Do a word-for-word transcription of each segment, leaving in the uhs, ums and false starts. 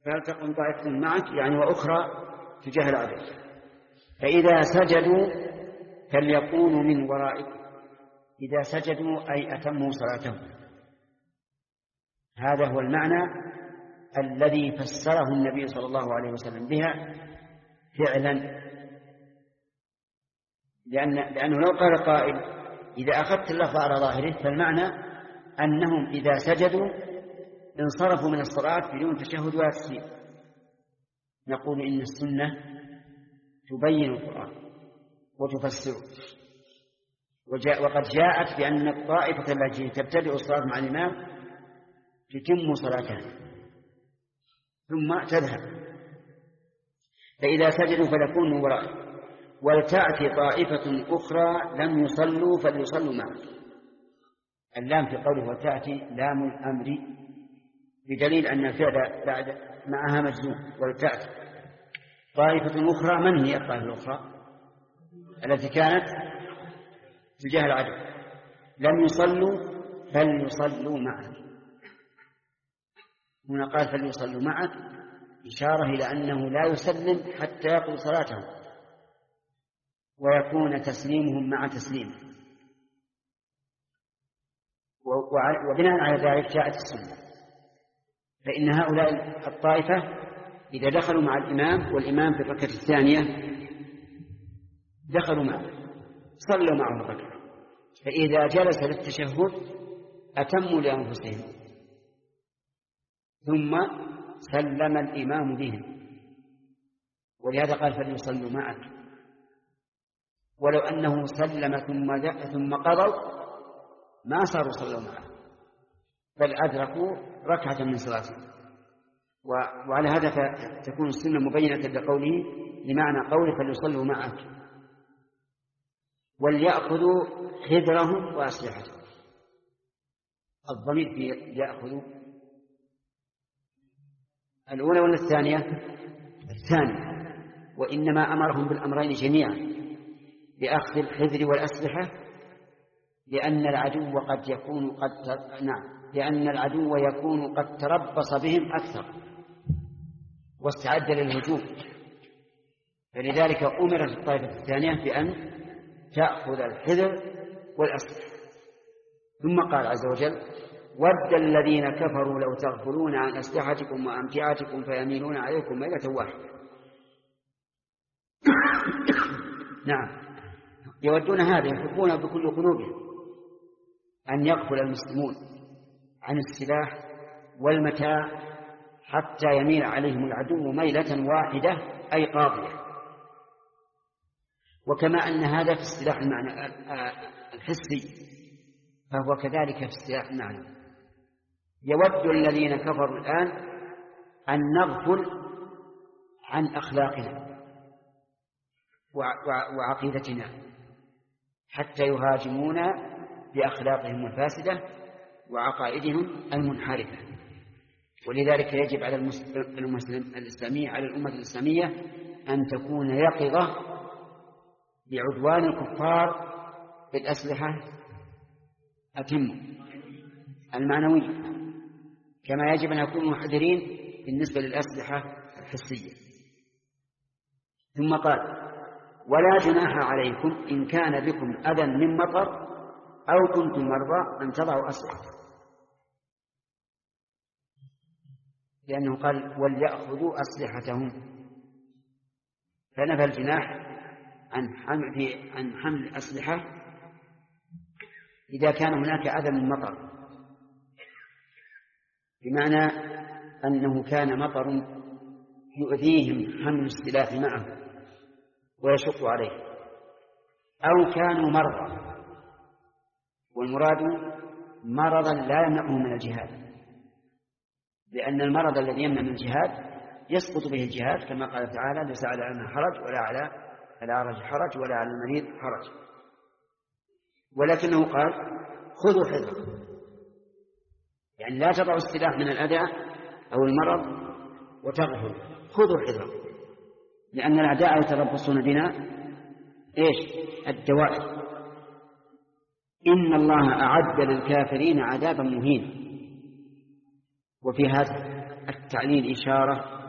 فلتقم طائفة معك يعني وأخرى تجاه العدو، فإذا سجدوا فليكونوا من ورائكم. إذا سجدوا أي أتموا صلاتهم. هذا هو المعنى الذي فسره النبي صلى الله عليه وسلم بها فعلا، لأن لأنه لو قال قائل إذا أخذت اللفظ على ظاهره فالمعنى أنهم إذا سجدوا انصرفوا من الصلاة بدون تشهد ولا تسليم. نقول إن السنة تبين القرآن وتفسره، وجاء وقد جاءت بأن الطائفة التي تبتدئ الصلاة مع الإمام تتم صلاتها ثم تذهب. فإذا سجدوا فليكونوا وراء، ولتأتي طائفة أخرى لم يصلوا فليصلوا معه. اللام في قوله وتأتي لام الأمر، بدليل أن الفعل بعد معها مجزوم. ولتأتي طائفة أخرى، من هي الطائفة الأخرى؟ التي كانت تجاه العدو، لم يصلوا فليصلوا معه. هنا قال فليصلوا معه إشارة إلى أنه لا يسلم حتى يقضوا صلاتهم ويكون تسليمهم مع تسليمه. وبناء على ذلك جاءت السنة، فإن هؤلاء الطائفة إذا دخلوا مع الإمام والإمام في الركعة الثانية دخلوا معه صلوا معه الركعة، فإذا جلس للتشهد أتموا لأنفسهم ثم سلم الإمام بهم، ولهذا قال فليصلوا معك. ولو أنه سلم ثم ثم قضوا ما صاروا صلوا معه، بل أدركوا ركعة من صلاتهم. وعلى هذا تكون السنة مبينة لقوله لمعنى قوله فليصلوا معك. وليأخذوا حذرهم وأسلحتهم. الضمير في يأخذوا الأولى ولا الثانية؟ الثانية. وإنما أمرهم بالأمرين جميعا بأخذ الحذر والأسلحة، لأن العدو قد يكون قد نعم لأن العدو يكون قد تربص بهم أكثر واستعد للهجوم، فلذلك أمرت الطائفة الثانية بأن تأخذ الحذر والأسلحة. ثم قال عز وجل ود الذين كفروا لو تغفلون عن أسلحتكم وأمتعتكم فيميلون عليكم ميلة واحدة. نعم، يودون هذا، يحبون بكل قلوبهم أن يغفل المسلمون عن السلاح والمتاع حتى يميل عليهم العدو ميلة واحدة أي قاضية. وكما أن هذا في السلاح المعنى الحسي فهو كذلك في السلاح المعنى. يود الذين كفروا الآن أن نغفل عن أخلاقنا وعقيدتنا حتى يهاجمونا بأخلاقهم الفاسدة وعقائدهم المنحرفة. ولذلك يجب على المسلم الإسلامي على الأمة الإسلامية أن تكون يقظة بعدوان الكفار بالأسلحة أتم المعنوية، كما يجب أن يكونوا محذرين بالنسبة للأسلحة الحسية. ثم قال ولا جناح عليكم إن كان بكم أذى من مطر أو كنتم مرضى أن تضعوا أسلحة، لأنه قال وليأخذوا أسلحتهم، فنفى الجناح عن حمل عن حمل الأسلحة إذا كان هناك أذى من مطر، بمعنى أنه كان مطر يؤذيهم حمل السلاح معه ويشق عليه، أو كانوا مرضى، والمراد مرضا لا يمنعهم من الجهاد، لأن المرض الذي يمنع من الجهاد يسقط به الجهاد، كما قال تعالى ليس على الأعمى حرج ولا على الأعرج حرج ولا على المريض حرج. ولكنه قال خذوا حذركم، يعني لا تضعوا السلاح من الأذى أو المرض وتغفلوا، خذوا حذركم، لأن الأعداء يتربصون بنا إيش؟ الدوائر. إن الله أعد للكافرين عذابا مهينا. وفي هذا التعليل إشارة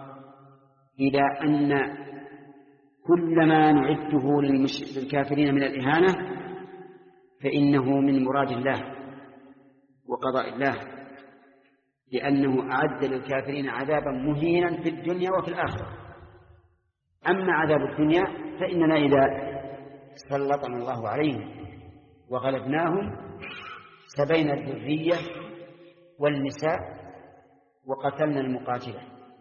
إلى أن كل ما نعده للكافرين من الإهانة فإنه من مراد الله وقضاء الله، لأنه أعد للكافرين عذابا مهينا في الدنيا وفي الآخرة. أما عذاب الدنيا فإننا إذا سلطنا الله عليهم وغلبناهم سبينا الذرية والنساء وقتلنا المقاتلة،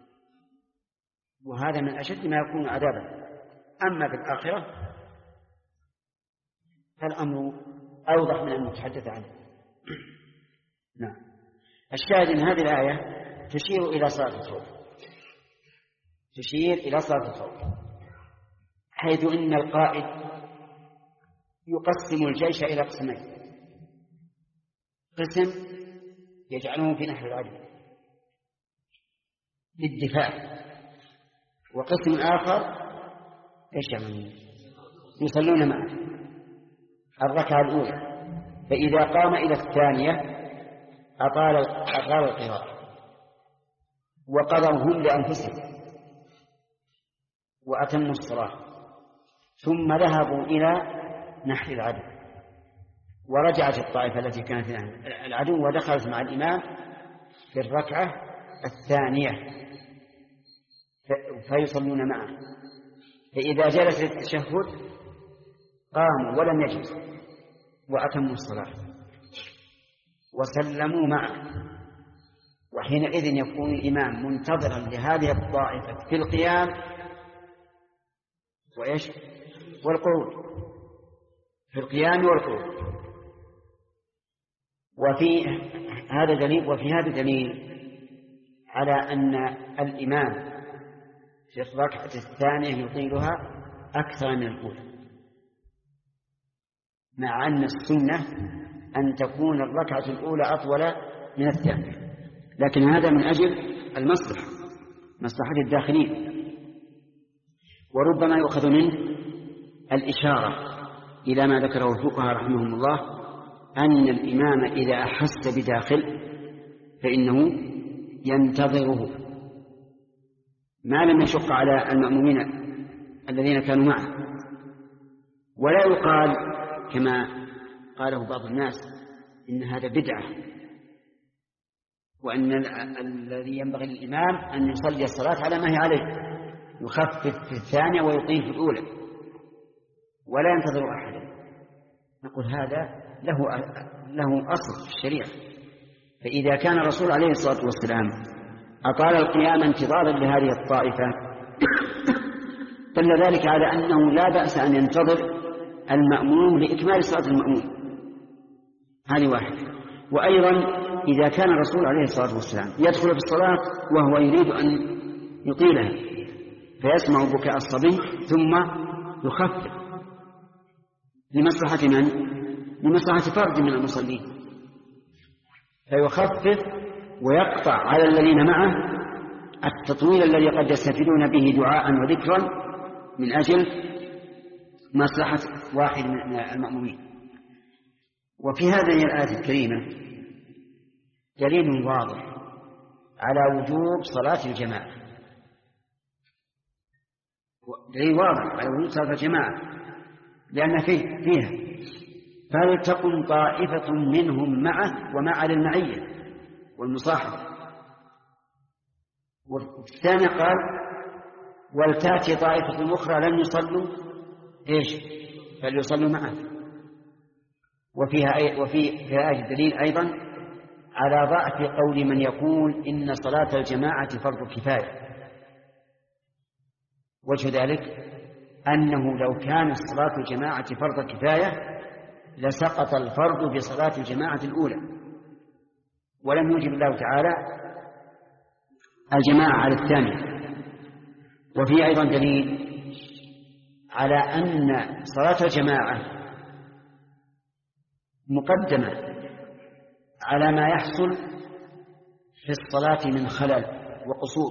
وهذا من أشد ما يكون عذابا. أما في الآخرة فالأمر أوضح من أن نتحدث عنه. نعم. الشاهد أن هذه الآية تشير إلى صلاة الخوف، تشير إلى صلاة الخوف، حيث إن القائد يقسم الجيش إلى قسمين: قسم يجعله في نحو العدو للدفاع، وقسم آخر إيش يعني يصلون معه الركعة الأولى، فإذا قام إلى الثانية أطال أطال القراءة وقضوا هم لأنفسهم وأتموا الصلاة، ثم ذهبوا إلى نحر العدو، ورجعت الطائفة التي كانت العدو ودخلت مع الإمام في الركعة الثانية فيصلون معه، فإذا جلس التشهد قاموا ولم يجلسوا وأتموا الصلاة وسلموا معه، وحينئذ يكون الإمام منتظرا لهذه الطائفة في القيام وإيش والقعود، في القيام والقعود. وفي هذا دليل وفي هذا دليل على أن الإمام في الركعة الثانية يطيلها أكثر من الأولى، مع أن السنة أن تكون الركعة الأولى أطول من الثانية، لكن هذا من أجل المصلحة، مصلحة الداخلين. وربما يؤخذ منه الإشارة إلى ما ذكره الفقهاء رحمهم الله، أن الإمام إذا أحس بداخل فإنه ينتظره ما لم يشق على المأمومين الذين كانوا معه، ولا يقال كما قاله بعض الناس إن هذا بدعة، وأن الذي ينبغي للإمام أن يصلي الصلاة على ما هي عليه، يخفف في الثانية ويطيل في الأولى ولا ينتظر أحدا. نقول هذا له له أصل في الشريعة، فإذا كان الرسول عليه الصلاة والسلام أطال القيام انتظارا لهذه الطائفة دل ذلك على أنه لا بأس أن ينتظر المأموم لإكمال صلاة المأموم. هذه واحدة. وأيضا إذا كان الرسول عليه الصلاة والسلام يدخل في الصلاة وهو يريد أن يطيلها فيسمع بكاء الصبي ثم يخفف لمصلحة من؟ لمصلحة فرد من المصلين، فيخفف ويقطع على الذين معه التطويل الذي قد يستفيدون به دعاء وذكرا من أجل مصلحة واحد من المأمومين. وفي هذه الآية الكريمة دليل واضح على وجوب صلاة الجماعة، دليل واضح على وجوب صلاة الجماعة، لأن فيه فيها فلتكن طائفة منهم معه ومع المعية والمصاحبة. والثاني قال ولتأتي طائفة أخرى لم يصلوا إيش فليصلوا معه. وفيها أي وفي في آية الدليل أيضا على ضعف قول من يقول إن صلاة الجماعة فرض كفاية. وجه ذلك أنه لو كان صلاة الجماعة فرض كفاية لسقط الفرض بصلاة الجماعة الأولى، ولم يوجب الله تعالى الجماعة على الثانية. وفي أيضا دليل على أن صلاة الجماعة مقدمة على ما يحصل في الصلاة من خلل وقصور،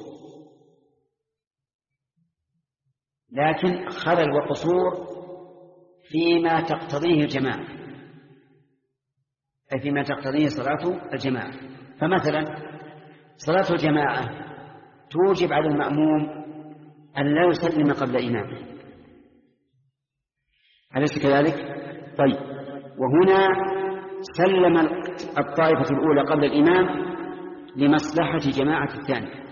لكن خلل وقصور فيما تقتضيه الجماعة، أي فيما تقتضيه صلاة الجماعة. فمثلا صلاة الجماعة توجب على المأموم أن لا يسلم قبل إمامه، أليس كذلك؟ طيب، وهنا سلم الطائفة الأولى قبل الإمام لمصلحة جماعة الثانية،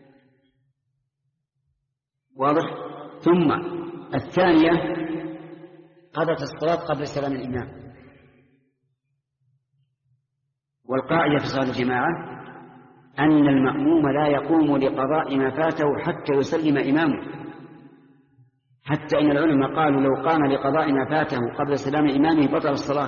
واضح؟ ثم الثانية قضت الصلاة قبل سلام الإمام. والقاعدة في صلاة الجماعة أن المأموم لا يقوم لقضاء ما فاته حتى يسلم إمامه، حتى إن العلماء قالوا لو قام لقضاء ما فاته قبل سلام إمامه بطل الصلاة.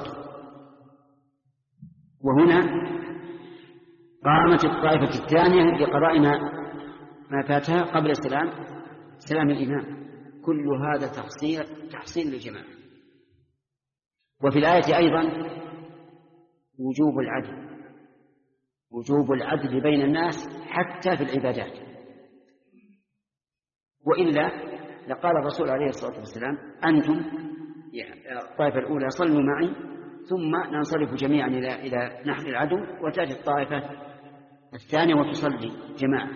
وهنا قامت الطائفة الثانية لقضاء ما فاتها قبل سلام سلام الإمام. كل هذا تحصيل تحصيل للجماعة. وفي الآية أيضا وجوب العدل، وجوب العدل بين الناس حتى في العبادات، وإلا لقال الرسول عليه الصلاة والسلام أنتم الطائفة الأولى صلوا معي ثم ننصرف جميعا إلى إلى نحر العدو، وتأتي الطائفة الثانية وتصلي جماعة.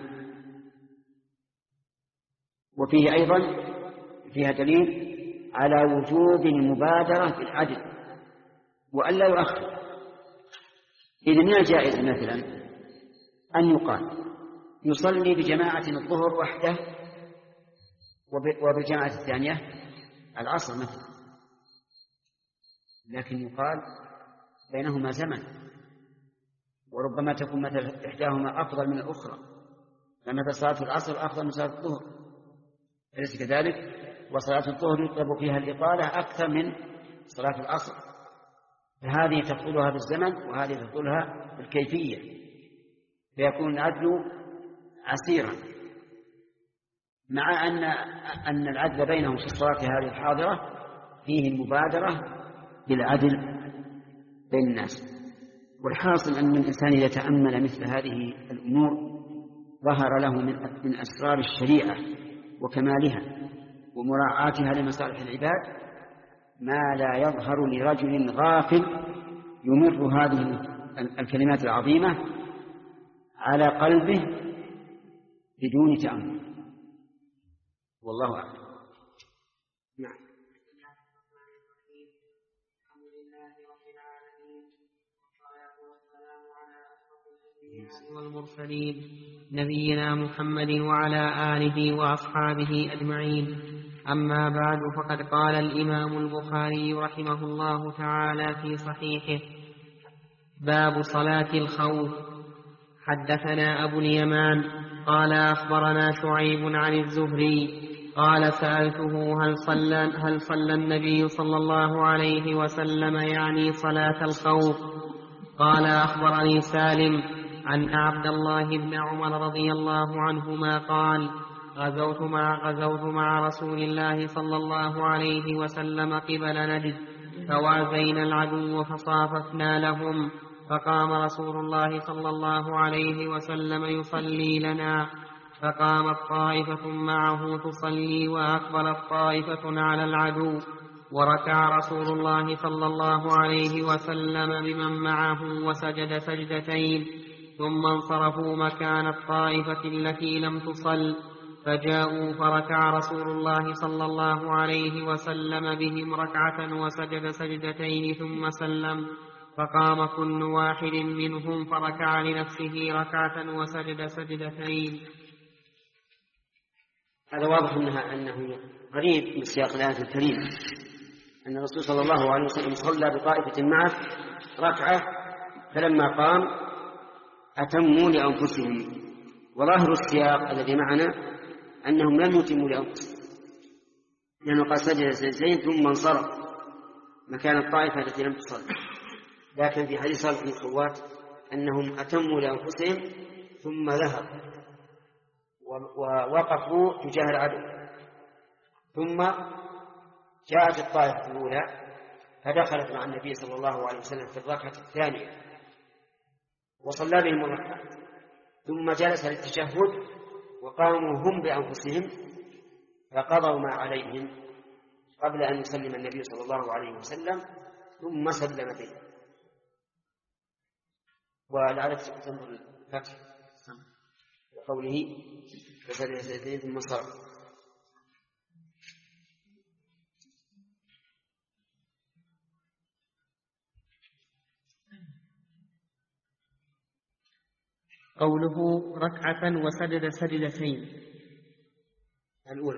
وفيه أيضا فيها دليل على وجوب المبادرة في العدل وألا يؤخر. إذا من الجائز مثلا أن يقال يصلي بجماعة الظهر وحده وبالجماعة الثانية العصر مثلا، لكن يقال بينهما زمن، وربما تكون مثل إحداهما أفضل من الأخرى، فمثل صلاة العصر أفضل من صلاة الظهر، أليس كذلك؟ وصلاة الظهر يطلب فيها الإطالة أكثر من صلاة العصر، فهذه تفضلها بالزمن وهذه تفضلها بالكيفية، فيكون العدل عسيرا، مع أن أن العدل بينهم في الصلاة هذه الحاضرة فيه المبادرة بالعدل بين الناس. والحاصل أن الإنسان إذا تأمل مثل هذه الأمور ظهر له من أسرار الشريعة وكمالها ومراعاتها لمصالح العباد ما لا يظهر لرجل غافل يمر هذه الكلمات العظيمة على قلبه بدون تأمل، والله أعلم. نعم. والمرسلين نبينا محمد وعلى آله وأصحابه أجمعين. أما بعد، فقد قال الإمام البخاري رحمه الله تعالى في صحيحه: باب صلاة الخوف. حدثنا أبو اليمان قال أخبرنا شعيب عن الزهري قال سألته هل صلى, هل صلى النبي صلى الله عليه وسلم يعني صلاة الخوف؟ قال أخبرني سالم عن عبد الله بن عمر رضي الله عنهما قال: غزوت مع, غزوت مع رسول الله صلى الله عليه وسلم قبل نجد، فوازينا العدو فصاففنا لهم، فقام رسول الله صلى الله عليه وسلم يصلي لنا، فقامت طائفة معه تصلي وأقبلت طائفة على العدو، وركع رسول الله صلى الله عليه وسلم بمن معه وسجد سجدتين، ثم انصرفوا مكان الطائفة التي لم تصل، فجاءوا فركع رسول الله صلى الله عليه وسلم بهم ركعة وسجد سجدتين ثم سلم، فقام كل واحد منهم فركع لنفسه ركعة وسجد سجدتين. هذا واضح أنها أنه قريب من سياق الآية الكريمة، أن الرسول صلى الله عليه وسلم صلى بطائفة معه ركعة، فلما قام أتموا لأنفسهم. وظاهر السياق الذي معنا أنهم لم يتموا لأنفسهم، لأنه قد سجد سجدتين ثم انصرف مكان الطائفة التي لم تصلي. لكن في حديث صالح بن خوات أنهم أتموا لأنفسهم ثم ذهبوا ووقفوا تجاه العدو، ثم جاءت الطائفة الأولى فدخلت مع النبي صلى الله عليه وسلم في الركعة الثانية وصلى بهم الركعة، ثم جلس للتشهد وقاموا هم بأنفسهم فقضوا ما عليهم قبل أن يسلم النبي صلى الله عليه وسلم، ثم سلم بهم. ولعلك تنظر الفتح وقوله فسجد سجدتين ثم صرف. قوله ركعة وسجد سجدتين. الأولى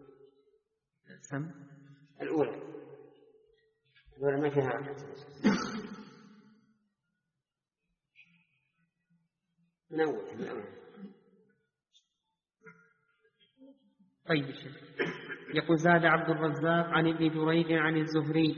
سم الأولى الأولى ما فيها ركعة. من أول من أول. طيب شيخ. يقول زاد عبد الرزاق عن ابن جريج عن الزهري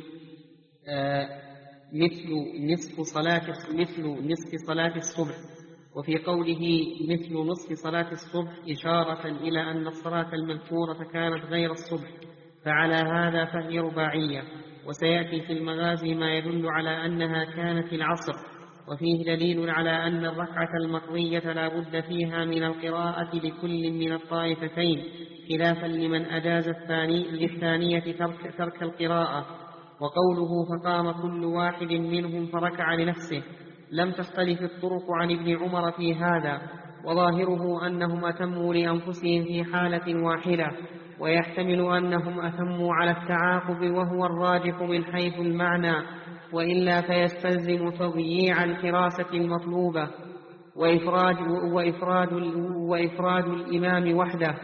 آه مثل نصف صلاة مثل نصف صلاة الصبح، وفي قوله مثل نصف صلاة الصبح إشارة إلى أن الصلاة المذكورة كانت غير الصبح، فعلى هذا فهي رباعية. وسيأتي في المغازي ما يدل على أنها كانت العصر، وفيه دليل على أن الركعة المقضية لا بد فيها من القراءة لكل من الطائفتين، خلافا لمن أجاز الثاني للثانية ترك, ترك القراءة. وقوله فقام كل واحد منهم فركع لنفسه لم تختلف الطرق عن ابن عمر في هذا، وظاهره أنهم أتموا لأنفسهم في حالة واحدة، ويحتمل أنهم أتموا على التعاقب وهو الراجح من حيث المعنى، وإلا فيستلزم تضييع الحراسة المطلوبة وإفراد, وإفراد, وإفراد الإمام وحده.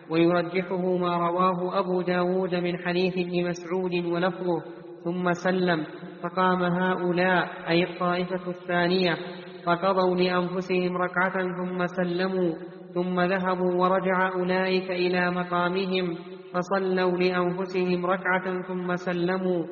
ويرجحه ما رواه أبو داود من حديث ابن مسعود ولفظه ثم سلم فقام هؤلاء أي الطائفة الثانية فقضوا لأنفسهم ركعة ثم سلموا ثم ذهبوا ورجع أولئك إلى مقامهم فصلوا لأنفسهم ركعة ثم سلموا.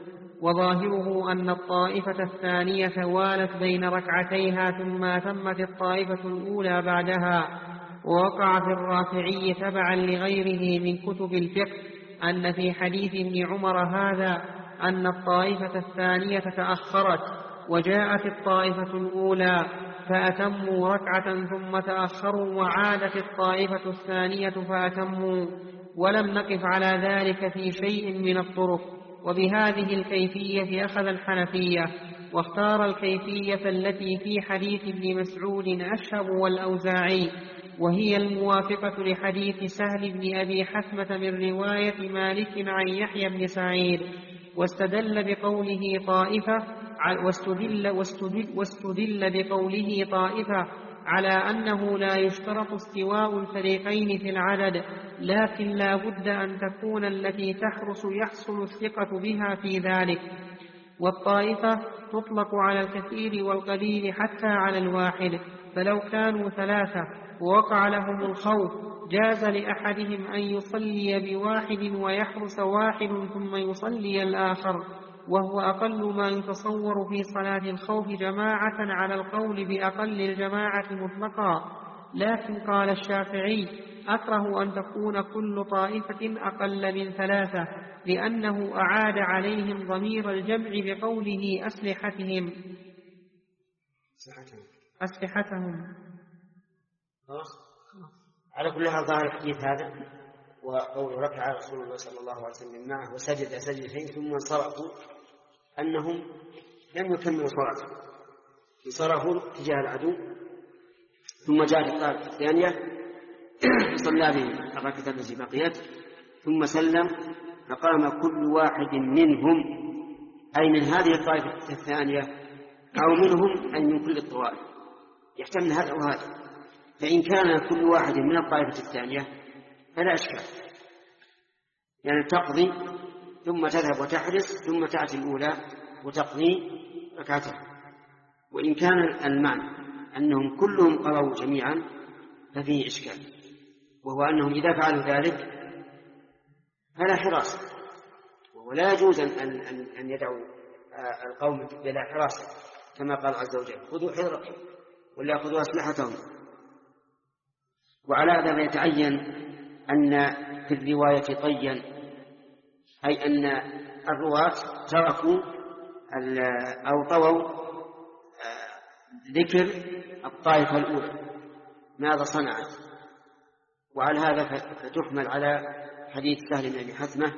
وظاهره أن الطائفة الثانية والت بين ركعتيها ثم أتمت الطائفة الأولى بعدها. ووقع في الرافعي تبعا لغيره من كتب الفقه أن في حديث ابن عمر هذا أن الطائفة الثانية تأخرت وجاءت الطائفة الأولى فأتموا ركعة ثم تأخروا وعادت الطائفة الثانية فأتموا، ولم نقف على ذلك في شيء من الطرق. وبهذه الكيفية أخذ الحنفية، واختار الكيفية التي في حديث ابن مسعود أشهب والأوزاعي، وهي الموافقة لحديث سهل بن أبي حثمة من رواية مالك عن يحيى بن سعيد. واستدل بقوله طائفة واستدل, واستدل, واستدل بقوله طائفة على أنه لا يشترط استواء الفريقين في العدد، لكن لا بد أن تكون التي تحرس يحصل الثقة بها في ذلك. والطائفة تطلق على الكثير والقليل حتى على الواحد، فلو كانوا ثلاثة ووقع لهم الخوف جاز لأحدهم أن يصلي بواحد ويحرس واحد ثم يصلي الآخر، وهو أقل ما يتصور في صلاة الخوف جماعة على القول بأقل الجماعة مطلقا. لكن قال الشافعي أكره أن تكون كل طائفة أقل من ثلاثة، لأنه أعاد عليهم ضمير الجمع بقوله أسلحتهم أسلحتهم. على كل حال ظاهر الحديث هذا وقول ركع رسول الله صلى الله عليه وسلم معه وسجد سجدتين ثم انصرفوا أنهم لم يكملوا صلاتهم، انصرفوا تجاه العدو ثم جاءت الطائفة الثانية صلى بهم الركعة التي بقيت ثم سلم فقام كل واحد منهم، أي من هذه الطائفة الثانية أو منهم أي من كل الطوائف، يحتمل هذا وهذا. فإن كان كل واحد من الطائفة الثانية فلا أشكال، يعني تقضي ثم تذهب وتحرس ثم تأتي الأولى وتقضي ركعتها. وإن كان المعنى أنهم كلهم قضوا جميعا ففيه إشكال، وهو أنهم إذا فعلوا ذلك فلا حراسة، ولا يجوز أن, أن, أن يدعوا القوم بلا حراسة كما قال عز وجل خذوا حذركم ولا خذوا أسلحتهم. وعلى هذا يتعين أن في الرواية طيا، أي أن الرواة تركوا أو طووا ذكر الطائفة الأولى ماذا صنعت. وعلى هذا فتحمل على حديث سهل بن أبي حثمة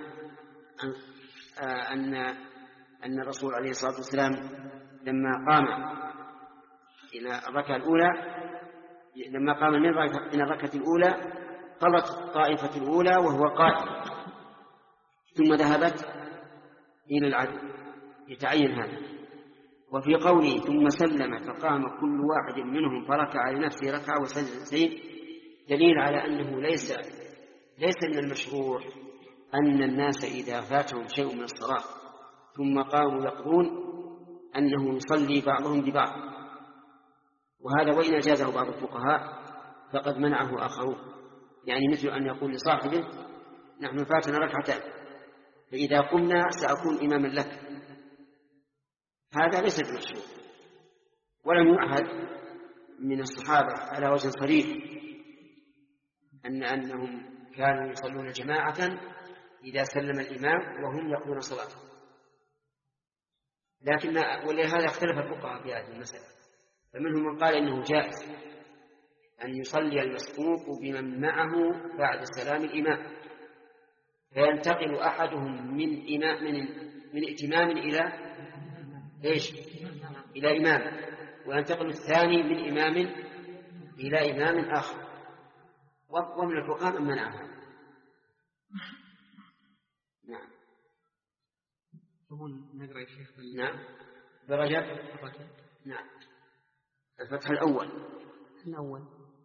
أن أن الرسول عليه الصلاة والسلام لما قام إلى الركعة الأولى لما قام من الركعة الأولى قضت الطائفة الأولى وهو قائم ثم ذهبت إلى العدو، يتعين هذا. وفي قوله ثم سلم فقام كل واحد منهم فركع لنفسه ركعة وسجد دليل على أنه ليس ليس من المشروع أن الناس إذا فاتهم شيء من الصلاة ثم قاموا يقضون أنه يصلي بعضهم ببعض، وهذا وإن أجازه بعض الفقهاء فقد منعه آخرون، يعني مثل أن يقول لصاحبه نحن فاتنا ركعتان فإذا قمنا سأكون إماما لك، هذا ليس بمشروع، ولم يعهد من الصحابة على وجه صريح أن أنهم كانوا يصلون جماعة إذا سلم الإمام وهم يقضون صلاة، لكن ولهذا اختلف الفقهاء في هذه المسألة، فمنهم من قال إنه جائز أن يصلي المسبوق بمن معه بعد سلام الإمام، فينتقل أحدهم من إمام من, من ائتمام إلى إيش؟ إلى إمام، وينتقل الثاني من إمام إلى إمام آخر، ومن الفقهاء من منعها. نعم. نقرأ يا شيخ. نعم. برجب. نعم. الفتح الأول. الأول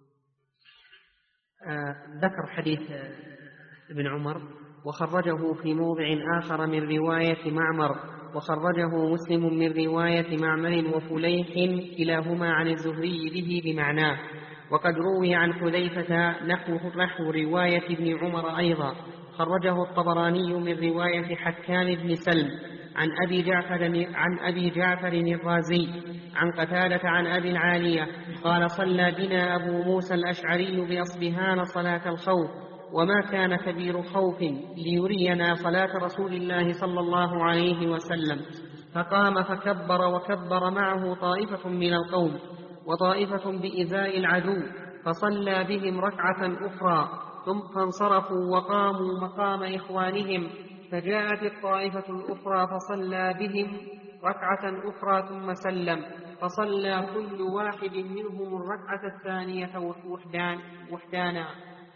آه ذكر حديث آه ابن عمر وخرجه في موضع آخر من رواية معمر، وخرجه مسلم من رواية معمر وفليح كلاهما عن الزهري به بمعناه، وقد روي عن حذيفة نحو نحو رواية ابن عمر أيضا. خرجه الطبراني من رواية حكام بن سلم عن أبي جعفر عن أبي جعفر الرازي عن قتادة عن أبي العالية قال صلى بنا أبو موسى الأشعري بأصبهان صلاة الخوف، وما كان كبير خوف ليرينا صلاة رسول الله صلى الله عليه وسلم، فقام فكبر وكبر معه طائفة من القوم وطائفة بإزاء العدو، فصلى بهم ركعة أخرى ثم فانصرفوا وقاموا مقام إخوانهم، فجاءت الطائفة الأخرى فصلى بهم ركعة أخرى ثم سلم، فصلى كل واحد منهم الركعة الثانية وحدان وحدانا.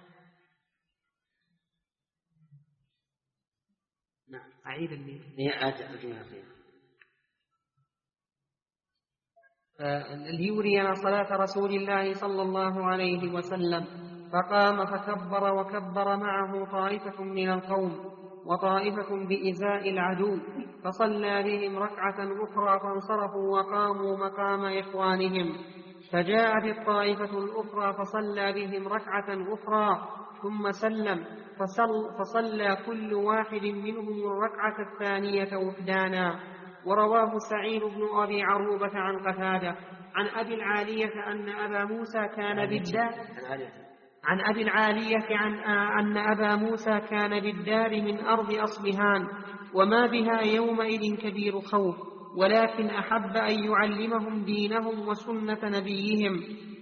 نعم. أعيد اللي ليرينا صلاة رسول الله صلى الله عليه وسلم، فقام فكبر وكبر معه طائفة من القوم وطائفة بإزاء العدو، فصلى بهم ركعة أخرى فانصرفوا وقاموا مقام إخوانهم، فجاءت الطائفة الأخرى فصلى بهم ركعة أخرى ثم سلم، فصل فصلى كل واحد منهم الركعة الثانية وحدانا. ورواه سعيد بن أبي عروبة عن قتادة عن أبي العالية أن أبا موسى كان بالدار عن أبي العالية عن أن أبا موسى كان بالدار من أرض أصبهان، وما بها يومئذ كبير خوف، ولكن أحب أن يعلمهم دينهم وسنة نبيهم،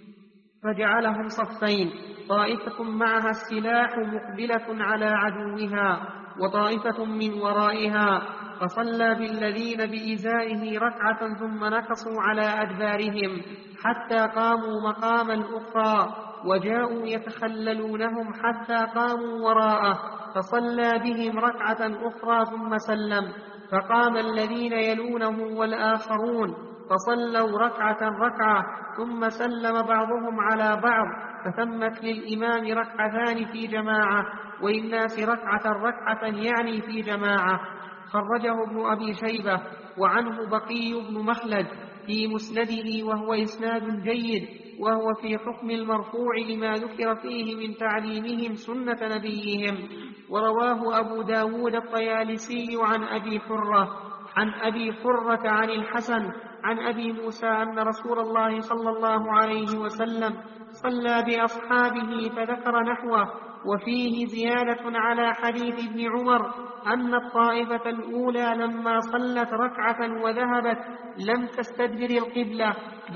فجعلهم صفين، طائفة معها السلاح مقبلة على عدوها وطائفة من ورائها، فصلى بالذين بإزائه ركعة ثم نكصوا على أدبارهم حتى قاموا مقاما أخرى، وجاءوا يتخللونهم حتى قاموا وراءه، فصلى بهم ركعة أخرى ثم سلم، فقام الذين يلونه والآخرون فصلوا ركعة ركعة ثم سلم بعضهم على بعض، فتمت للإمام ركعتان في جماعة وللناس ركعة ركعة يعني في جماعة. خرجه ابن أبي شيبة وعنه بقي بن مخلد في مسنده وهو إسناد جيد، وهو في حكم المرفوع لما ذكر فيه من تعليمهم سنة نبيهم. ورواه أبو داود الطيالسي عن أبي حرة عن أبي حرة عن الحسن عن أبي موسى أن رسول الله صلى الله عليه وسلم صلى بأصحابه فذكر نحوه، وفيه زيادة على حديث ابن عمر أن الطائفة الأولى لما صلت ركعة وذهبت لم تستدبر القبلة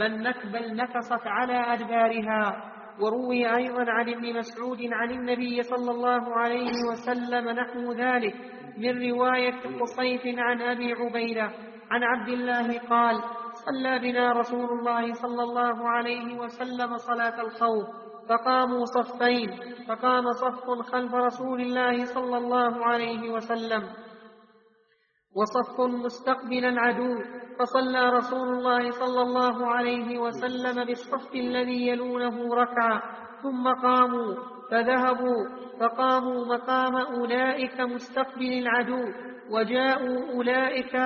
بل نكصت على أدبارها. وروي أيضا عن ابن مسعود عن النبي صلى الله عليه وسلم نحو ذلك من رواية قصيف عن أبي عبيدة عن عبد الله قال صلى بنا رسول الله صلى الله عليه وسلم صلاة الخوف، فقاموا صفين، فقام صف خلف رسول الله صلى الله عليه وسلم وصف مستقبل العدو، فصلى رسول الله صلى الله عليه وسلم بالصف الذي يلونه ركعة، ثم قاموا فذهبوا فقاموا مقام أولئك مستقبل العدو، وجاءوا أولئك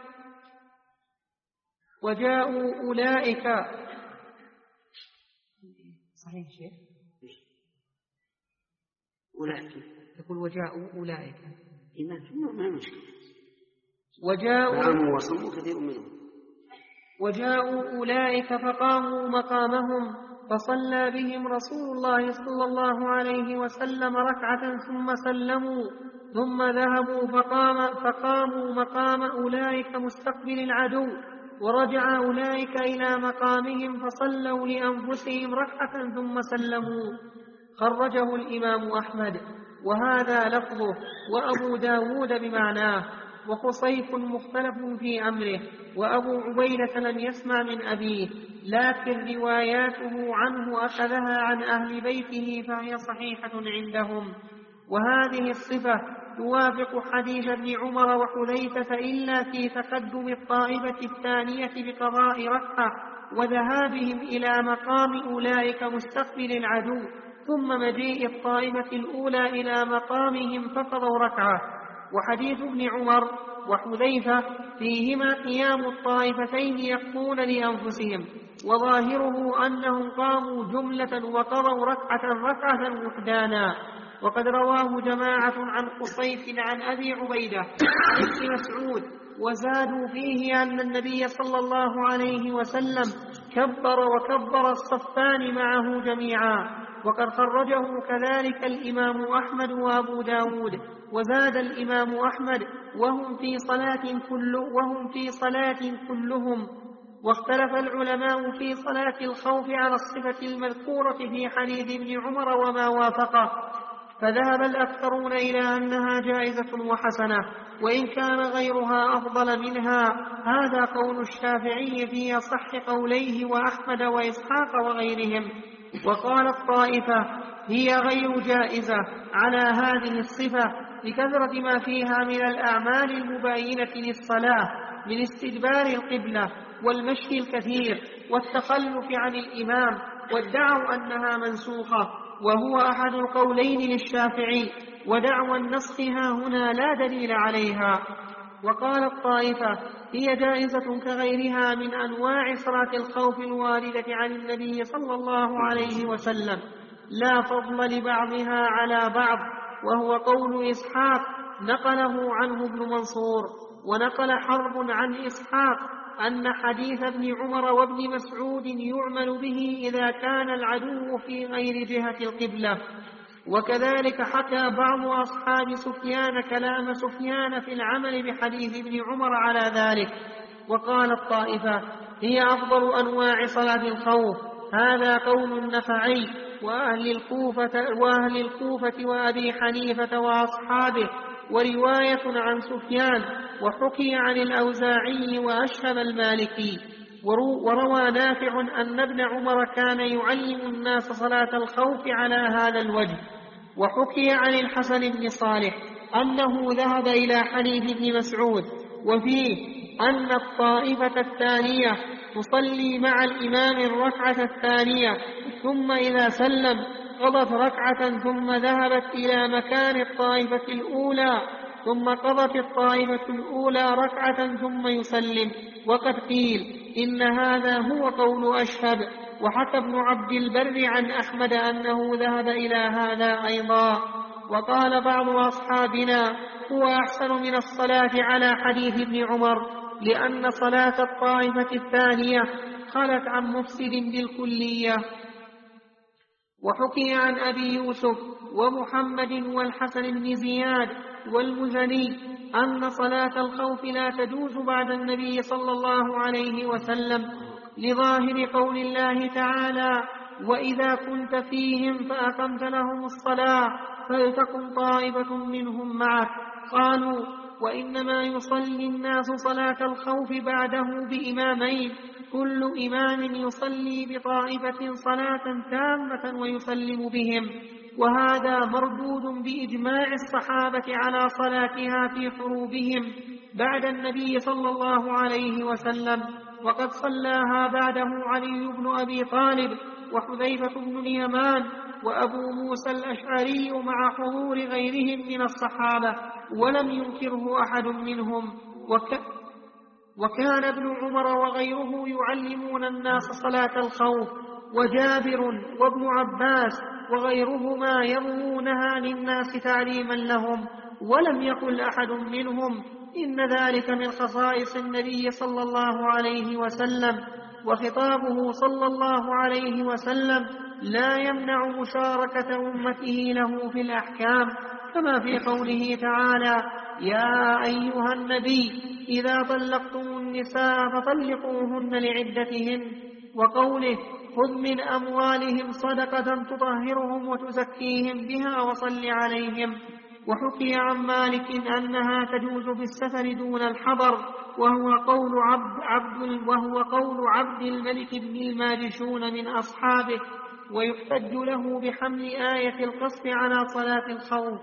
وجاءوا أولئك صحيح شيخ أولئك يقول وجاءوا أولئك ما مشكلة وجاءوا قاموا وصموا كثير منهم وجاءوا أولئك فقاموا مقامهم، فصلى بهم رسول الله صلى الله عليه وسلم ركعة ثم سلموا، ثم ذهبوا فقام فقاموا مقام أولئك مستقبل العدو، ورجع أولئك إلى مقامهم فصلوا لأنفسهم ركعة ثم سلموا. خرجه الإمام أحمد وهذا لفظه، وأبو داود بمعناه، وخصيف مختلف في أمره، وأبو عبيدة لم يسمع من أبيه، لكن رواياته عنه أخذها عن أهل بيته فهي صحيحة عندهم. وهذه الصفة توافق حديث ابن عمر وحذيفة إلا في تقدم الطائفة الثانية بقضاء ركعة وذهابهم إلى مقام أولئك مستقبل العدو، ثم مجيء الطائفة الأولى إلى مقامهم فقضوا ركعة. وحديث ابن عمر وحذيفة فيهما قيام الطائفتين يقضون لأنفسهم، وظاهره أنهم قاموا جملة وقضوا ركعة ركعة وحدانا. وقد رواه جماعة عن قصيف عن أبي عبيدة عن ابن مسعود، وزادوا فيه أن النبي صلى الله عليه وسلم كبر وكبر الصفان معه جميعا. وقد خرجه كذلك الإمام أحمد وأبو داود. وزاد الإمام أحمد وهم في صلاة كل وهم في صلاة كلهم. واختلف العلماء في صلاة الخوف على الصفة المذكورة في حديث ابن عمر وما وافقه، فذهب الأكثرون إلى أنها جائزة وحسنة، وإن كان غيرها أفضل منها. هذا قول الشافعي في أصح قوليه وأحمد وإسحاق وغيرهم. وقال الطائفة هي غير جائزة على هذه الصفة لكثرة ما فيها من الأعمال المباينة للصلاة من استدبار القبلة والمشي الكثير والتخلف عن الإمام، وادعوا أنها منسوخة، وهو أحد القولين للشافعي، ودعوى النسخ ها هنا لا دليل عليها. وقال الطائفة هي جائزة كغيرها من أنواع صلاة الخوف الواردة عن النبي صلى الله عليه وسلم، لا فضل لبعضها على بعض، وهو قول إسحاق نقله عنه ابن منصور. ونقل حرب عن إسحاق أن حديث ابن عمر وابن مسعود يعمل به إذا كان العدو في غير جهة القبلة. وكذلك حكى بعض أصحاب سفيان كلام سفيان في العمل بحديث ابن عمر على ذلك. وقال الطائفة هي أفضل أنواع صلاة الخوف، هذا قول النخعي وأهل الكوفة, وأهل الكوفة وأبي حنيفة وأصحابه، ورواية عن سفيان، وحكي عن الأوزاعي وأشهب المالكي. وروى نافع أن ابن عمر كان يعلم الناس صلاة الخوف على هذا الوجه. وحكي عن الحسن بن صالح أنه ذهب إلى حديث ابن مسعود وفيه أن الطائفة الثانية تصلي مع الإمام الركعة الثانية، ثم إذا سلم قضت ركعة ثم ذهبت إلى مكان الطائفة الأولى، ثم قضت الطائفة الأولى ركعة ثم يسلم. وقد قيل إن هذا هو قول أشهب. وحكى ابن عبد البر عن أحمد أنه ذهب إلى هذا أيضا. وقال بعض أصحابنا هو أحسن من الصلاة على حديث ابن عمر، لأن صلاة الطائفة الثانية خلت عن مفسد بالكلية. وحكي عن أبي يوسف ومحمد والحسن بن زياد والمزني أن صلاة الخوف لا تجوز بعد النبي صلى الله عليه وسلم، لظاهر قول الله تعالى وإذا كنت فيهم فأقمت لهم الصلاة فلتقم طائفة منهم معك. قالوا وإنما يصلي الناس صلاة الخوف بعده بإمامين، كل إمام يصلي بطائفة صلاة تامة ويسلم بهم، وهذا مردود بإجماع الصحابة على صلاتها في حروبهم بعد النبي صلى الله عليه وسلم، وقد صلاها بعده علي بن أبي طالب وحذيفة بن اليمان وأبو موسى الأشعري مع حضور غيرهم من الصحابة، ولم ينكره أحد منهم. وك وكان ابن عمر وغيره يعلمون الناس صلاة الخوف، وجابر وابن عباس وغيرهما يروونها للناس تعليما لهم، ولم يقل أحد منهم إن ذلك من خصائص النبي صلى الله عليه وسلم. وخطابه صلى الله عليه وسلم لا يمنع مشاركة أمته له في الأحكام، كما في قوله تعالى: يا أيها النبي إذا طلقتم النساء فطلقوهن لعدتهن، وقوله: خذ من أموالهم صدقة تطهرهم وتزكيهم بها وصل عليهم. وحكي عن مالك أنها تجوز في السفر دون الحضر، وهو قول عبد, عبد, وهو قول عبد الملك بن الماجشون من أصحابه، ويحتج له بحمل آية القصد على صلاة الخوف.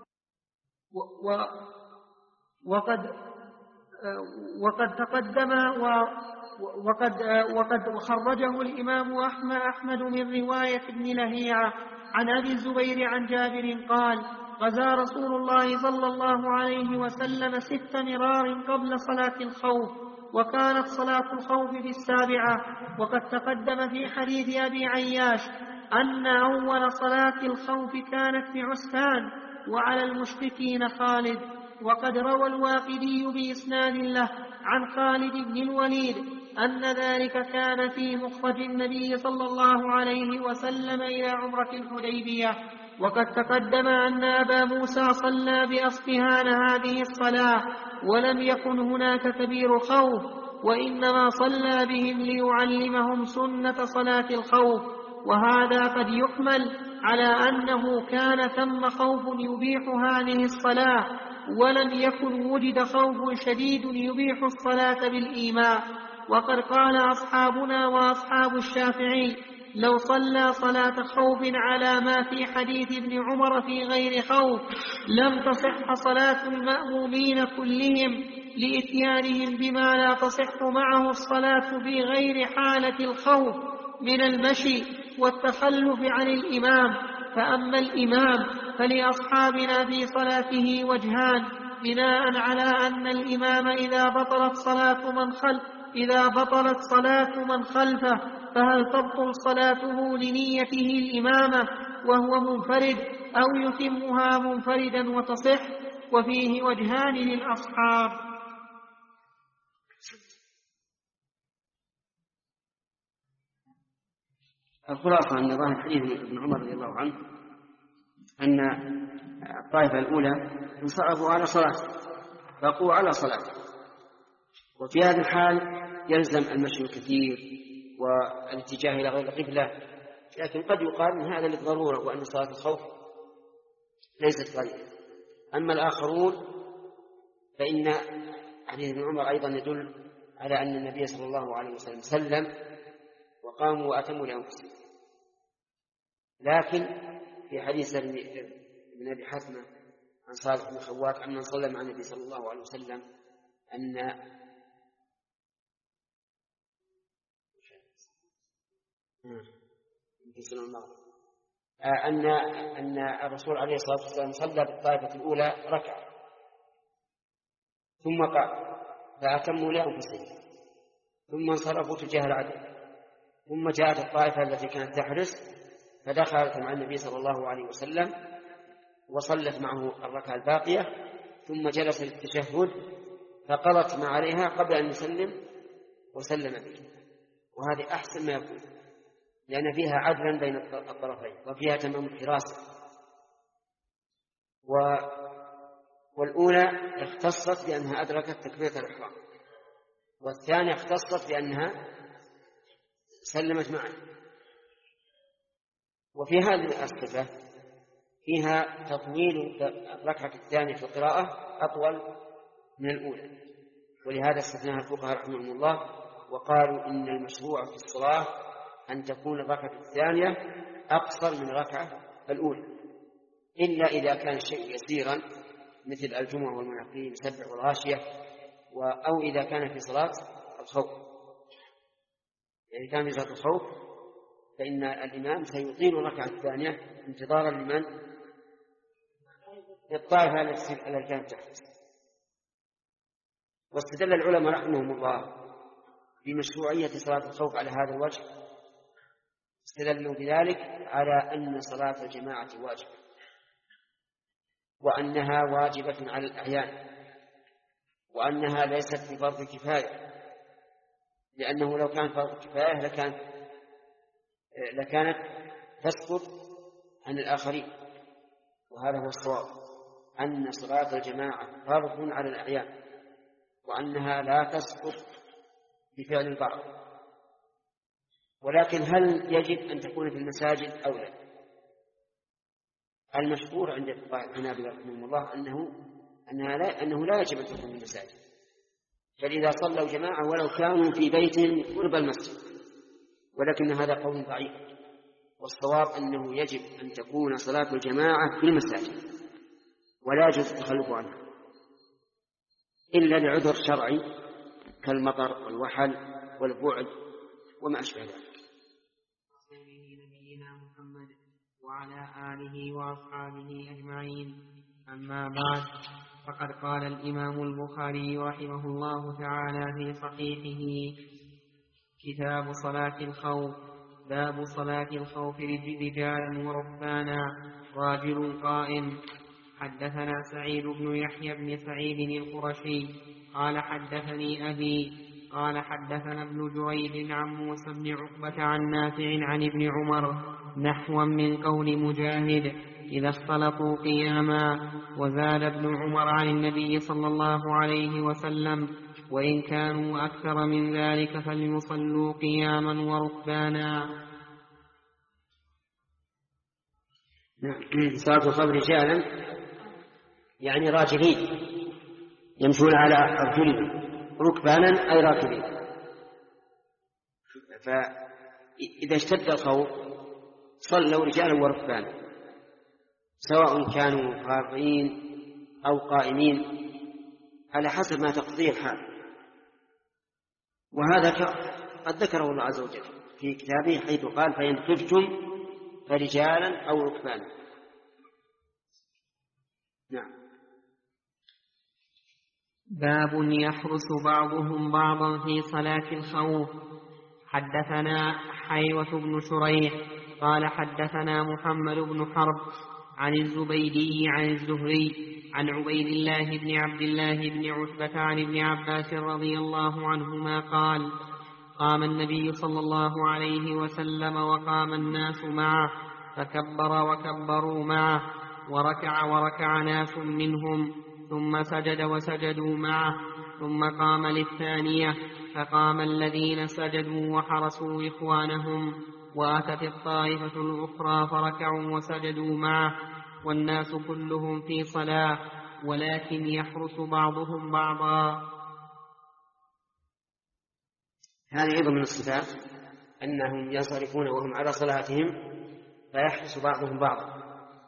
و و وقد وقد تقدم و وقد وقد خرجه الإمام أحمد من رواية ابن لهيعة عن أبي الزبير عن جابر قال: غزا رسول الله صلى الله عليه وسلم ست مرار قبل صلاة الخوف، وكانت صلاة الخوف في السابعة. وقد تقدم في حديث أبي عياش أن أول صلاة الخوف كانت في عسفان وعلى المشركين خالد. وقد روى الواقدي بإسناد له عن خالد بن الوليد أن ذلك كان في مخرج النبي صلى الله عليه وسلم إلى عمرة الحديبية. وقد تقدم أن أبا موسى صلى بأصفهان هذه الصلاة، ولم يكن هناك كبير خوف، وإنما صلى بهم ليعلمهم سنة صلاة الخوف. وهذا قد يحمل على أنه كان ثم خوف يبيح هذه الصلاة، ولم يكن وجد خوف شديد يبيح الصلاة بالإيماء. وقد قال أصحابنا وأصحاب الشافعي: لو صلى صلاة خوف على ما في حديث ابن عمر في غير خوف لم تصح صلاة المأمومين كلهم، لإتيانهم بما لا تصح معه الصلاة في غير حالة الخوف من المشي والتخلف عن الإمام. فأما الإمام فلأصحابنا في صلاته وجهان، بناء على أن الإمام إذا بطلت صلاة من خلف إذا بطلت صلاة من خلفه فهل تبطل صلاته لنيته الإمامة وهو منفرد، أو يتمها منفردا وتصح؟ وفيه وجهان للأصحاب. الخلاصة أن ظاهر حديث ابن عمر رضي الله عنه أن الطائفة الأولى انصرفوا على صلاة، بقوا على صلاة، وفي هذا الحال يلزم المشي الكثير والاتجاه إلى غير القبلة. لكن قد يقال أن هذا للضرورة، وأن صلاة الخوف ليست غير. أما الآخرون فإن حديث ابن عمر أيضا يدل على أن النبي صلى الله عليه وسلم سلم وقاموا وأتموا لأنفسهم. لكن في حديث ابن أبي حاتم عن صالح بن خوات عمن صلى مع النبي صلى الله عليه وسلم أن أن أن الرسول عليه الصلاة والسلام صلى بالطائفة الأولى ركعة ثم قال فأتموا لأنفسهم، ثم انصرفوا تجاه العدو، ثم جاءت الطائفة التي كانت تحرس فدخلت مع النبي صلى الله عليه وسلم وصلت معه الركعة الباقية، ثم جلس للتشهد فقضت ما عليها قبل أن يسلم وسلم به. وهذه أحسن ما يكون، لأن فيها عدلا بين الطرفين وفيها تمام الحراسة. و... والأولى اختصت بأنها أدركت تكبيرة الإحرام، والثانية اختصت بأنها سلمت معه. وفي هذه الصفة فيها تطويل الركعة الثانية في القراءة أطول من الأولى، ولهذا استثناها الفقهاء رحمهم الله وقالوا إن المشروع في الصلاة أن تكون الركعة الثانية أقصر من الركعة الأولى، إلا إذا كان الشيء يسيرا مثل الجمعة والمنافقين سبع والغاشية، أو إذا كان في صلاة الخوف، يعني كان في صلاة الخوف فإن الإمام سيطيل الركعة الثانية انتظارا لمن؟ للطائفة التي كانت تحت. واستدل العلماء رحمهم الله بمشروعية صلاة الخوف على هذا الوجه، استدلوا بذلك على أن صلاة الجماعة واجبة، وأنها واجبة على الأعيان، وأنها ليست بفرض كفاية، لأنه لو كان فرض كفاية لكان لكانت تسقط عن الآخرين. وهذا هو الصواب، أن صلاة الجماعة فرض على الأعيان، وأنها لا تسقط بفعل البعض. ولكن هل يجب أن تكون في المساجد أو لا؟ المشهور عند الحنابلة رحمهم الله أنه أنها لا أنه لا يجب أن تكون في المساجد، فإذا صلوا جماعة ولو كانوا في بيتهم قرب المسجد، ولكن هذا قول ضعيف، والصواب أنه يجب أن تكون صلاة الجماعة في المساجد، ولا يجوز التخلف عنها إلا لعذر شرعي كالمطر والوحل والبعد وما أشبه ذلك. نبينا محمد وعلى آله وأصحابه أجمعين. أما بعد، فقد قال الإمام البخاري رحمه الله تعالى في صحيحه: كتاب صلاة الخوف. باب صلاة الخوف رجالا وركبانا. راجل قائم. حدثنا سعيد بن يحيى بن سعيد القرشي قال حدثني أبي قال حدثنا ابن جريج عن موسى بن عقبة عن نافع عن ابن عمر نحوا من قول مجاهد: إذا اختلطوا قياما. وزاد ابن عمر عن النبي صلى الله عليه وسلم: وإن كانوا أكثر من ذلك فليصلوا قياما وركبانا. صلاة الخوف رجالا يعني راجلين يمشون على أرجلهم، ركبانا أي راكبين. فإذا اشتد الخوف صلوا رجالا وركبانا، سواء كانوا راكعين أو قائمين على حسب ما تقضيه الحال. وهذا قد ذكره الله عز وجل في كتابه حيث قال: فإن خفتم فرجالا أو ركبانا. نعم. باب يحرس بعضهم بعضا في صلاة الخوف. حدثنا حيوة بن شريح قال حدثنا محمد بن حرب عن الزبيدي عن الزهري عن عبيد الله بن عبد الله بن عتبة عن ابن عباس رضي الله عنهما قال: قام النبي صلى الله عليه وسلم وقام الناس معه، فكبر وكبروا معه، وركع وركع ناس منهم، ثم سجد وسجدوا معه، ثم قام للثانية، فقام الذين سجدوا وحرسوا إخوانهم، وأتت الطائفة الأخرى فركعوا وسجدوا معه، والناس كلهم في صلاة، ولكن يحرس بعضهم بعضا. هذه أيضا من الصفات، أنهم ينصرفون وهم على صلاتهم فيحرس بعضهم بعضا.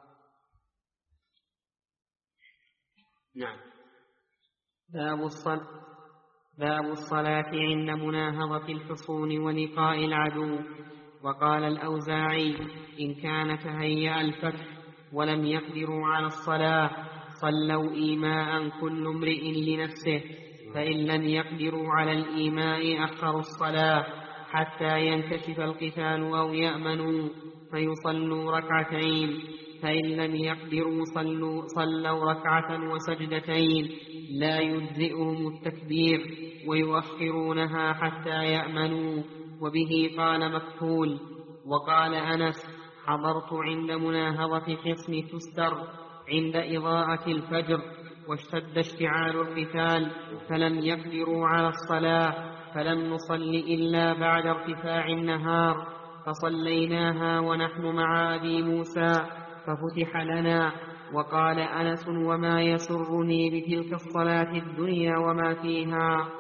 نعم. باب الصلاة باب الصلاة عند مناهضة الحصون ولقاء العدو. وقال الأوزاعي: إن كان تهيأ الفتح ولم يقدروا على الصلاة صلوا إيماء كل امرئ لنفسه، فإن لم يقدروا على الإيماء أخروا الصلاة حتى ينكشف القتال أو يأمنوا فيصلوا ركعتين، فإن لم يقدروا صلوا, صلوا ركعة وسجدتين لا يجزئهم التكبير ويؤخرونها حتى يأمنوا. وبه قال مكحول. وقال أنس: حضرت عند مناهضة حصن تستر عند إضاءة الفجر واشتد اشتعال القتال فلم يقدروا على الصلاة، فلم نصل إلا بعد ارتفاع النهار، فصليناها ونحن مع أبي موسى ففتح لنا. وقال أنس: وما يسرني بتلك الصلاة الدنيا وما فيها.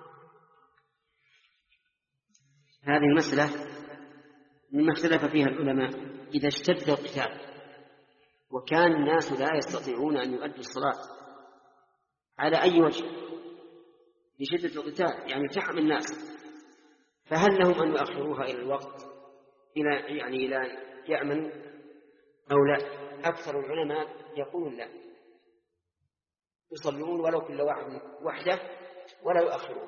هذه المسألة مما اختلف فيها العلماء. إذا اشتد القتال وكان الناس لا يستطيعون أن يؤدوا الصلاة على أي وجه، لشدة القتال، يعني التحم الناس، فهل لهم أن يؤخروها إلى الوقت إلى يعني إلى يأمنوا أو لا؟ أكثر العلماء يقولون لا، يصلون ولو كل واحد وحده ولا يؤخرون.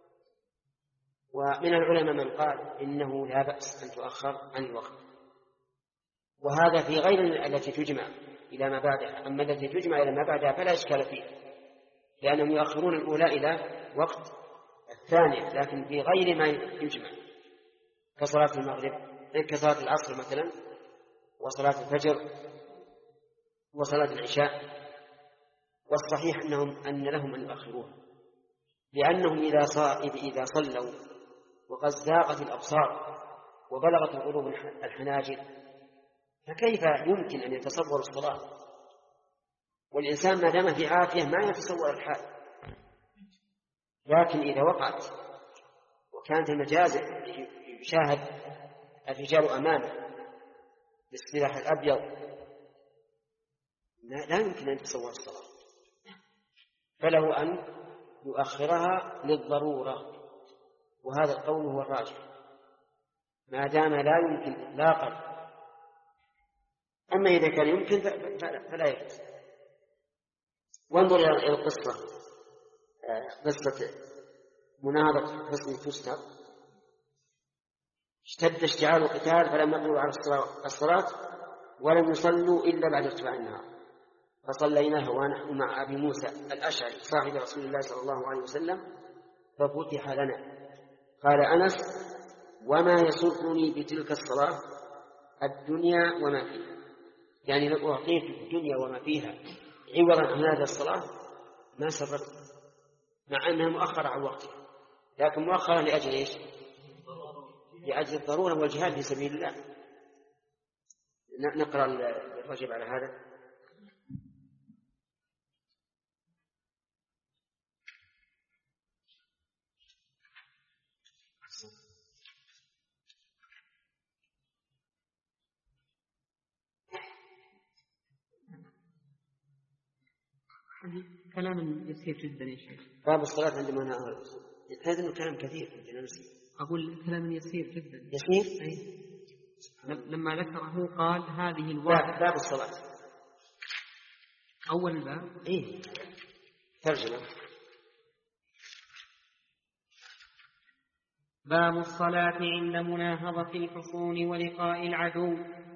ومن العلماء من قال إنه لا بأس أن تؤخر عن الوقت، وهذا في غير التي تجمع إلى ما بعدها. أما التي تجمع إلى ما بعدها فلا إشكال فيها، لأنهم يؤخرون الأولى إلى وقت الثانية، لكن في غير ما يجمع كصلاة المغرب، كصلاة العصر مثلا، وصلاة الفجر، وصلاة العشاء. والصحيح أنهم أن لهم أن يؤخروها، لأنهم إذا إذا صلوا وقد زاغت الأبصار وبلغت القلوب الحناجر فكيف يمكن أن يتصور الصلاة؟ والإنسان ما دام في عافية ما يتصور الحال. لكن إذا وقعت وكانت المجازر يشاهد الرجال أمامه بالسلاح الأبيض لا يمكن أن يتصور الصلاة، فله أن يؤخرها للضرورة، وهذا القول هو الراجح ما دام لا يمكن إطلاقا. أما إذا كان يمكن فلا يجوز. وانظر إلى القصة، قصة مناهضة حصن تستر، اشتد اشتعال القتال فلم يقدروا على الصلاة ولم يصلوا إلا بعد ارتفاع النهار، فصليناه ونحن مع أبي موسى الأشعري صاحب رسول الله صلى الله عليه وسلم ففتح لنا. قال أنس: وما يسرني بتلك الصلاة الدنيا وما فيها، يعني لو أعطيت الدنيا وما فيها عوضا عن هذه الصلاة ما سرتني، مع أنها مؤخرة عن وقتها، لكن مؤخرة لأجل إيش؟ لأجل الضرورة والجهاد في سبيل الله. نقرأ الواجب على هذا. كلام يسير جدا يا شيخ. باب الصلاة عندما نهار هذا الكلام كثير عندنا نسي. أقول كلام يسير جدا. يسير؟ أي. لما ذكره قال هذه الواحدة. باب الصلاة أول الباب. إيه ترجمة. باب الصلاة عند مناهضة الحصون ولقاء العدو.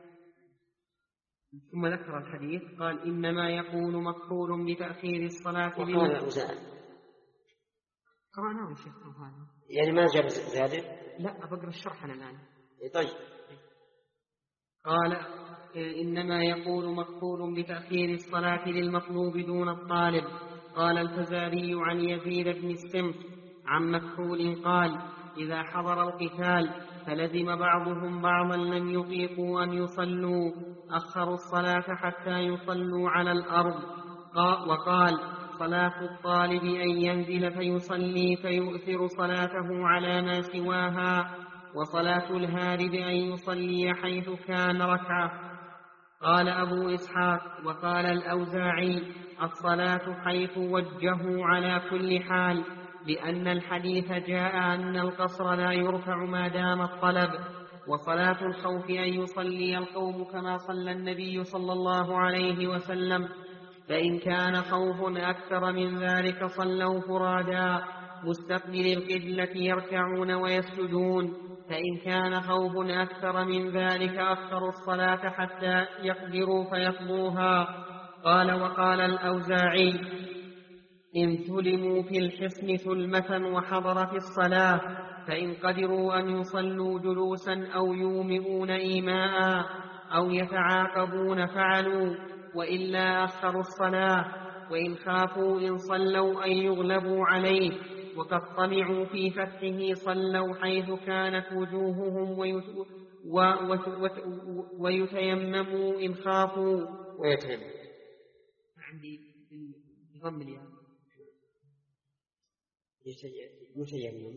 ثم ذكر الحديث قال: إنما يكون مقصود بتأخير الصلاة. وقال الأوزاعي. قرأناه يا شيخ هذا. يعني ما جاب زيادة؟ لا، بقرأ الشرح أنا الآن. طيب. قال: إنما يكون مقصود بتأخير الصلاة للمطلوب دون الطالب. قال الفزاري عن يزيد بن السمت عن مكحول قال: إذا حضر القتال فلزم بعضهم بعضا لم يطيقوا أن يصلوا أخروا الصلاة حتى يصلوا على الأرض. وقال: صلاة الطالب أن ينزل فيصلي فيؤثر صلاته على ما سواها، وصلاة الهارب أن يصلي حيث كان ركعة. قال أبو إسحاق: وقال الأوزاعي: الصلاة حيث وجهوا على كل حال، لأن الحديث جاء أن القصر لا يرفع ما دام الطلب. وصلاة الخوف أن يصلي القوم كما صلى النبي صلى الله عليه وسلم، فإن كان خوف أكثر من ذلك صلوا فرادا مستقبل القبلة يركعون ويسجدون، فإن كان خوف أكثر من ذلك أخروا الصلاة حتى يقدروا فيقضوها. قال: وقال الأوزاعي: إن ثلموا في الحصن ثلمة وحضرت الصلاة فإن قدروا أن يصلوا جلوسا أو يومئون إيماء أو يتعاقبون فعلوا، وإلا أخروا الصلاة. وإن خافوا إن صلوا أن يغلبوا عليه وقد طمعوا في فتحه صلوا حيث كانت وجوههم ويتيمموا إن خافوا. ويتيمم عندي بضم الياء يتيمم.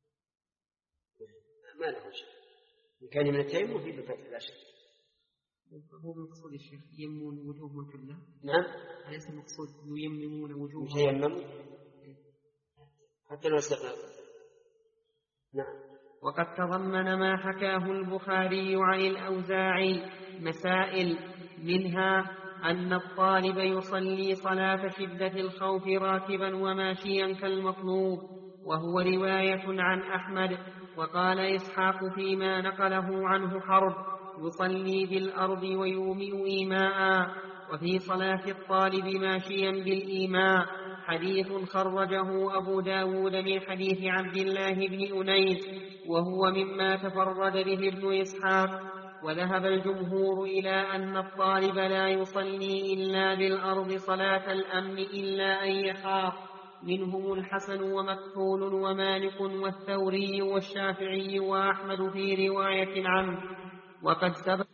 ما له شيء، إن كان من التيمم في بفتح لا شك. هو مقصود الشيخ يمون وجوههم كلها؟ نعم. أليس المقصود ييممون وجوههم؟ مش ييمم حتى لو استقبل. نعم. وقد تضمن ما حكاه البخاري عن الأوزاعي مسائل، منها أن الطالب يصلي صلاة شدة الخوف راكبا وماشيا كالمطلوب، وهو رواية عن أحمد. وقال إسحاق فيما نقله عنه حرب: يصلي بالأرض ويومئ إيماء. وفي صلاة الطالب ماشيا بالإيماء حديث خرجه أبو داود من حديث عبد الله بن أنيس، وهو مما تفرد به ابن إسحاق. وذهب الجمهور إلى أن الطالب لا يصلي إلا بالأرض صلاة الأمن إلا أن يخاف، منهم الحسن ومكحول ومالك والثوري والشافعي وأحمد في رواية عنه. وقد سبق